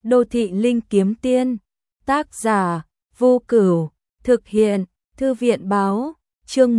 Đô thị linh kiếm tiên, tác giả Vô Cửu, thực hiện Thư viện báo, chương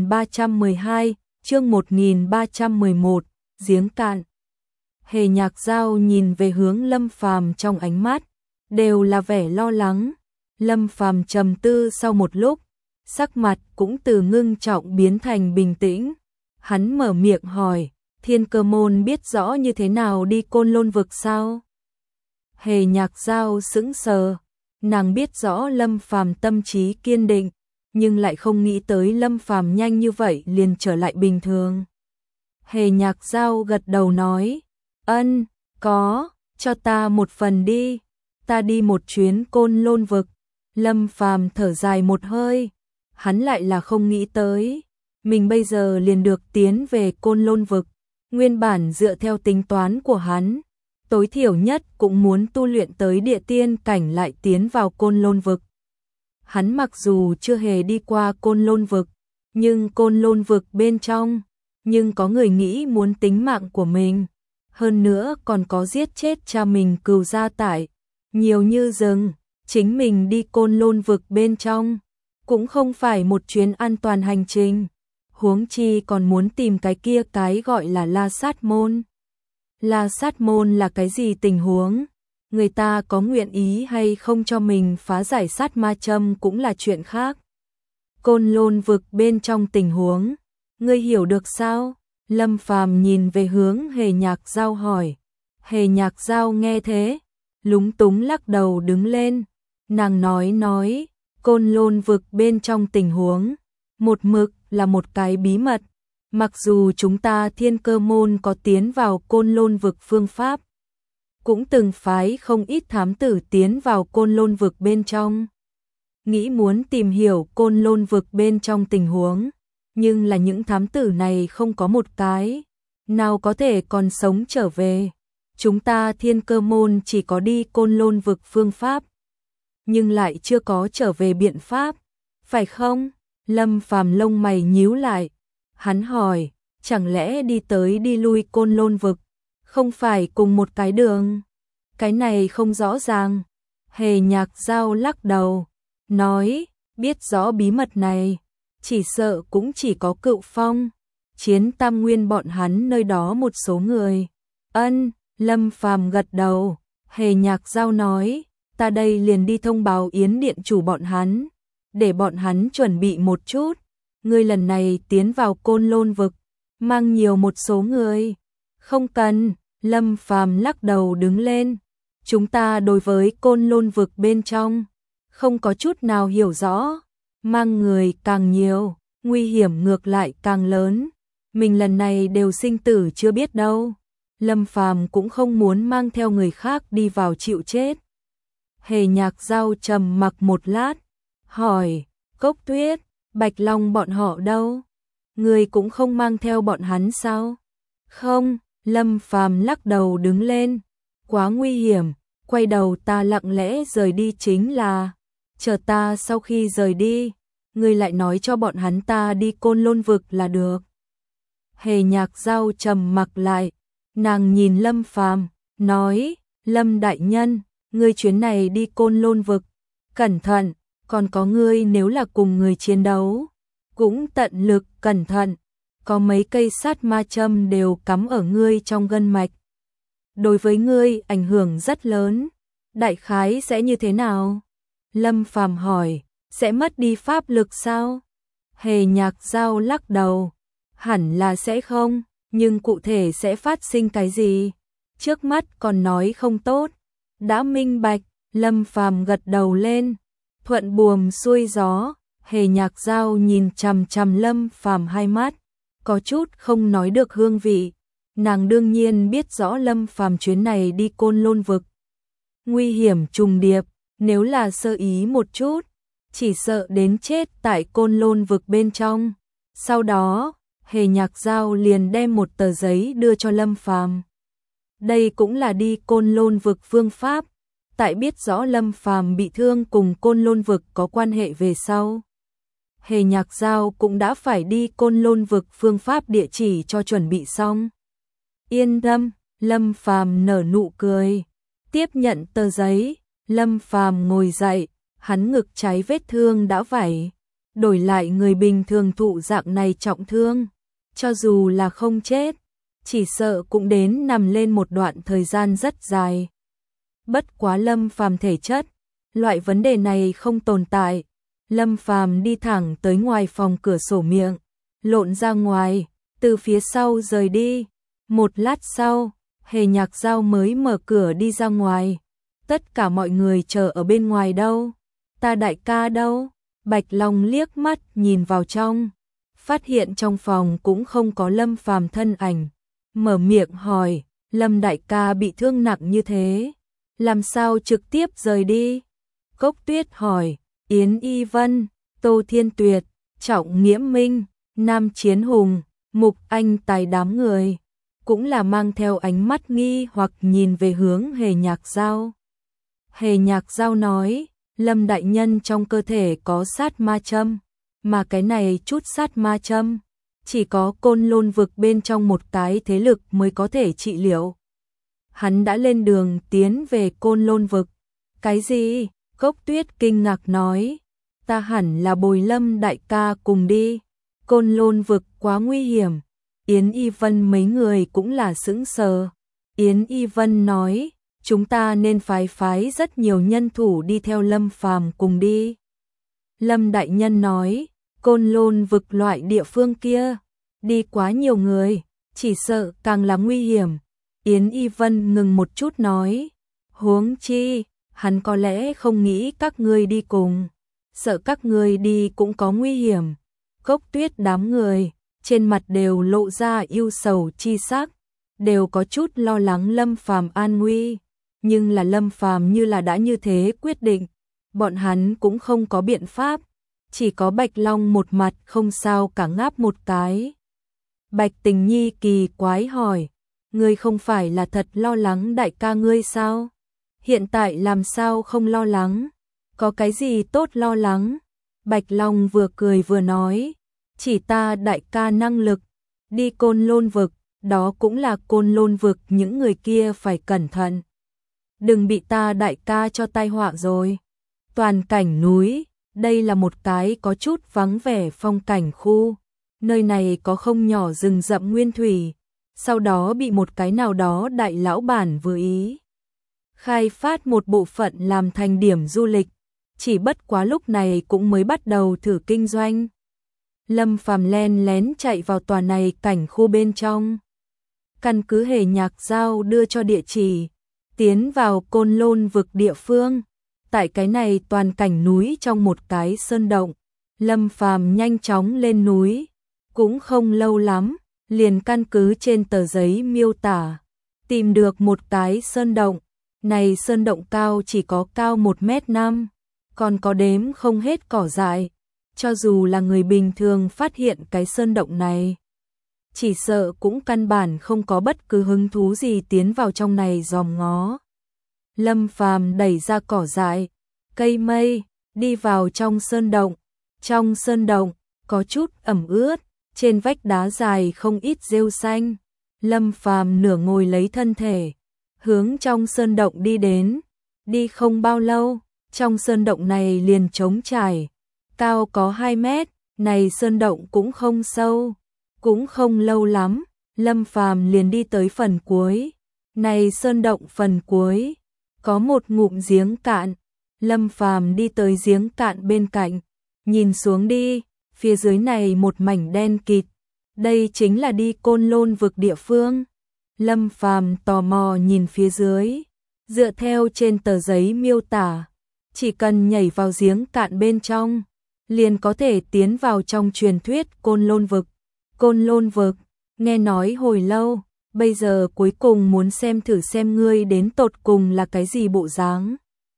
1312, chương 1311, giếng cạn. Hề Nhạc Dao nhìn về hướng Lâm Phàm trong ánh mắt đều là vẻ lo lắng. Lâm Phàm trầm tư sau một lúc, sắc mặt cũng từ ngưng trọng biến thành bình tĩnh. Hắn mở miệng hỏi, Thiên Cơ Môn biết rõ như thế nào đi Côn Lôn vực sao? Hề Nhạc Dao sững sờ, nàng biết rõ Lâm Phàm tâm trí kiên định, nhưng lại không nghĩ tới Lâm Phàm nhanh như vậy liền trở lại bình thường. Hề Nhạc Dao gật đầu nói, ân, có, cho ta một phần đi, ta đi một chuyến Côn Lôn vực. Lâm Phàm thở dài một hơi, hắn lại là không nghĩ tới, mình bây giờ liền được tiến về Côn Lôn vực. Nguyên bản dựa theo tính toán của hắn, tối thiểu nhất cũng muốn tu luyện tới địa tiên cảnh lại tiến vào Côn Lôn vực. Hắn mặc dù chưa hề đi qua Côn Lôn vực, nhưng Côn Lôn vực bên trong, nhưng có người nghĩ muốn tính mạng của mình, hơn nữa còn có giết chết cha mình cừu gia tại, nhiều như rừng, chính mình đi Côn Lôn vực bên trong, cũng không phải một chuyến an toàn hành trình, huống chi còn muốn tìm cái kia cái gọi là La Sát Môn. La Sát Môn là cái gì tình huống? Người ta có nguyện ý hay không cho mình phá giải sát ma châm cũng là chuyện khác. Côn Lôn vực bên trong tình huống, ngươi hiểu được sao? Lâm Phàm nhìn về hướng Hề Nhạc Dao hỏi. Hề Nhạc Dao nghe thế, lúng túng lắc đầu đứng lên. Nàng nói, Côn Lôn vực bên trong tình huống, một mực là một cái bí mật. Mặc dù chúng ta Thiên Cơ Môn có tiến vào Côn Lôn vực phương pháp, cũng từng phái không ít thám tử tiến vào Côn Lôn vực bên trong, nghĩ muốn tìm hiểu Côn Lôn vực bên trong tình huống, nhưng là những thám tử này không có một cái nào có thể còn sống trở về. Chúng ta Thiên Cơ Môn chỉ có đi Côn Lôn vực phương pháp, nhưng lại chưa có trở về biện pháp, phải không? Lâm Phàm lông mày nhíu lại, hắn hỏi, chẳng lẽ đi tới đi lui Côn Lôn vực, không phải cùng một cái đường? Cái này không rõ ràng. Hề Nhạc Dao lắc đầu, nói, biết rõ bí mật này, chỉ sợ cũng chỉ có Cựu Phong, Chiến Tam Nguyên bọn hắn nơi đó một số người. Ân, Lâm Phàm gật đầu. Hề Nhạc Dao nói, ta đây liền đi thông báo Yến Điện chủ bọn hắn, để bọn hắn chuẩn bị một chút. Ngươi lần này tiến vào Côn Lôn vực, mang nhiều một số người. Không cần, Lâm Phàm lắc đầu đứng lên. Chúng ta đối với Côn Lôn vực bên trong, không có chút nào hiểu rõ. Mang người càng nhiều, nguy hiểm ngược lại càng lớn. Mình lần này đều sinh tử chưa biết đâu. Lâm Phàm cũng không muốn mang theo người khác đi vào chịu chết. Hề Nhạc Dao trầm mặc một lát, hỏi, Cốc Tuyết, Bạch Long bọn họ đâu? Người cũng không mang theo bọn hắn sao? Không, Lâm Phàm lắc đầu đứng lên, quá nguy hiểm, quay đầu ta lặng lẽ rời đi chính là, chờ ta sau khi rời đi, người lại nói cho bọn hắn ta đi Côn Lôn vực là được. Hề Nhạc Dao trầm mặc lại, nàng nhìn Lâm Phàm, nói, Lâm đại nhân, ngươi chuyến này đi Côn Lôn vực, cẩn thận, còn có ngươi nếu là cùng người chiến đấu, cũng tận lực cẩn thận, có mấy cây sát ma châm đều cắm ở ngươi trong gân mạch. Đối với ngươi ảnh hưởng rất lớn, đại khái sẽ như thế nào? Lâm Phàm hỏi, sẽ mất đi pháp lực sao? Hề Nhạc Dao lắc đầu, hẳn là sẽ không, nhưng cụ thể sẽ phát sinh cái gì? Trước mắt còn nói không tốt. Đã minh bạch, Lâm Phàm gật đầu lên, thuận buồm xuôi gió. Hề Nhạc Dao nhìn chằm chằm Lâm Phàm hai mắt, có chút không nói được hương vị. Nàng đương nhiên biết rõ Lâm Phàm chuyến này đi Côn Lôn vực, nguy hiểm trùng điệp, nếu là sơ ý một chút, chỉ sợ đến chết tại Côn Lôn vực bên trong. Sau đó, Hề Nhạc Dao liền đem một tờ giấy đưa cho Lâm Phàm. Đây cũng là đi Côn Lôn vực phương pháp, tại biết rõ Lâm Phàm bị thương cùng Côn Lôn vực có quan hệ về sau. Hề Nhạc Dao cũng đã phải đi Côn Lôn vực phương pháp địa chỉ cho chuẩn bị xong. Yên tâm, Lâm Phàm nở nụ cười. Tiếp nhận tờ giấy, Lâm Phàm ngồi dậy, hắn ngực cháy vết thương đã vảy, đổi lại người bình thường thụ dạng này trọng thương, cho dù là không chết, chỉ sợ cũng đến nằm lên một đoạn thời gian rất dài. Bất quá Lâm Phàm thể chất, loại vấn đề này không tồn tại. Lâm Phàm đi thẳng tới ngoài phòng cửa sổ miệng, lộn ra ngoài, từ phía sau rời đi. Một lát sau, Hề Nhạc Giao mới mở cửa đi ra ngoài. Tất cả mọi người chờ ở bên ngoài đâu? Ta đại ca đâu? Bạch Long liếc mắt nhìn vào trong, phát hiện trong phòng cũng không có Lâm Phàm thân ảnh. Mở miệng hỏi, Lâm đại ca bị thương nặng như thế, làm sao trực tiếp rời đi? Cốc Tuyết hỏi, Yến Y Vân, Tô Thiên Tuyệt, Trọng Nghiễm Minh, Nam Chiến Hùng, Mục Anh Tài đám người, cũng là mang theo ánh mắt nghi hoặc nhìn về hướng Hề Nhạc Giao. Hề Nhạc Giao nói, Lâm đại nhân trong cơ thể có sát ma châm, mà cái này chút sát ma châm, chỉ có Côn Lôn vực bên trong một cái thế lực mới có thể trị liệu. Hắn đã lên đường tiến về Côn Lôn vực. Cái gì? Cốc Tuyết kinh ngạc nói, ta hẳn là bồi Lâm đại ca cùng đi, Côn Lôn vực quá nguy hiểm. Yến Y Vân mấy người cũng là sững sờ. Yến Y Vân nói, chúng ta nên phái rất nhiều nhân thủ đi theo Lâm Phàm cùng đi. Lâm đại nhân nói, Côn Lôn vực loại địa phương kia, đi quá nhiều người, chỉ sợ càng là nguy hiểm. Yến Y Vân ngừng một chút nói, huống chi, hắn có lẽ không nghĩ các ngươi đi cùng, sợ các ngươi đi cũng có nguy hiểm. Cốc Tuyết đám người, trên mặt đều lộ ra ưu sầu chi sắc, đều có chút lo lắng Lâm Phàm an nguy, nhưng là Lâm Phàm như là đã như thế quyết định, bọn hắn cũng không có biện pháp, chỉ có Bạch Long một mặt không sao cả ngáp một cái. Bạch Tình Nhi kỳ quái hỏi, ngươi không phải là thật lo lắng đại ca ngươi sao? Hiện tại làm sao không lo lắng? Có cái gì tốt lo lắng? Bạch Long vừa cười vừa nói, chỉ ta đại ca năng lực, đi Côn Lôn vực, đó cũng là Côn Lôn vực, những người kia phải cẩn thận. Đừng bị ta đại ca cho tai họa rồi. Toàn cảnh núi, đây là một cái có chút vắng vẻ phong cảnh khu. Nơi này có không nhỏ rừng rậm nguyên thủy, sau đó bị một cái nào đó đại lão bản vừa ý khai phát một bộ phận làm thành điểm du lịch, chỉ bất quá lúc này cũng mới bắt đầu thử kinh doanh. Lâm Phàm len lén chạy vào tòa này cảnh khu bên trong. Căn cứ Hề Nhạc Giao đưa cho địa chỉ, tiến vào Côn Lôn vực địa phương. Tại cái này toàn cảnh núi trong một cái sơn động, Lâm Phàm nhanh chóng lên núi, cũng không lâu lắm, liền căn cứ trên tờ giấy miêu tả, tìm được một cái sơn động. Này sơn động cao chỉ có cao 1m5, còn có đếm không hết cỏ dại. Cho dù là người bình thường phát hiện cái sơn động này, chỉ sợ cũng căn bản không có bất cứ hứng thú gì tiến vào trong này dòm ngó. Lâm Phàm đẩy ra cỏ dại, cây mây, đi vào trong sơn động. Trong sơn động, có chút ẩm ướt, trên vách đá dài không ít rêu xanh. Lâm Phàm nửa ngồi lấy thân thể, hướng trong sơn động đi đến. Đi không bao lâu, trong sơn động này liền trống trải, cao có 2 mét, này sơn động cũng không sâu, cũng không lâu lắm, Lâm Phàm liền đi tới phần cuối. Này sơn động phần cuối, có một ngụm giếng cạn, Lâm Phàm đi tới giếng cạn bên cạnh, nhìn xuống đi, phía dưới này một mảnh đen kịt, đây chính là đi Côn Lôn vực địa phương. Lâm Phàm tò mò nhìn phía dưới, dựa theo trên tờ giấy miêu tả, chỉ cần nhảy vào giếng cạn bên trong, liền có thể tiến vào trong truyền thuyết Côn Lôn vực. Côn Lôn vực, nghe nói hồi lâu, bây giờ cuối cùng muốn xem thử xem ngươi đến tột cùng là cái gì bộ dáng.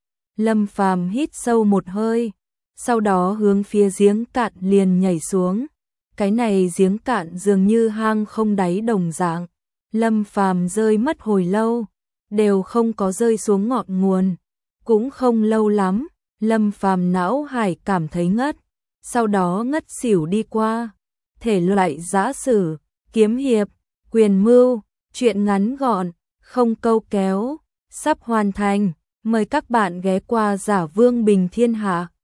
Lâm Phàm hít sâu một hơi, sau đó hướng phía giếng cạn liền nhảy xuống. Cái này giếng cạn dường như hang không đáy đồng dạng. Lâm Phàm rơi mất hồi lâu, đều không có rơi xuống ngọn nguồn. Cũng không lâu lắm, Lâm Phàm não hải cảm thấy ngất, sau đó ngất xỉu đi qua. Thể loại giã sử, kiếm hiệp, quyền mưu, truyện ngắn gọn, không câu kéo, sắp hoàn thành. Mời các bạn ghé qua Giả Vương Bình Thiên Hạ.